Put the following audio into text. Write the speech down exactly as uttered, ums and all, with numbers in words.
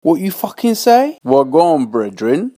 What you fucking say? Well, go on, brethren.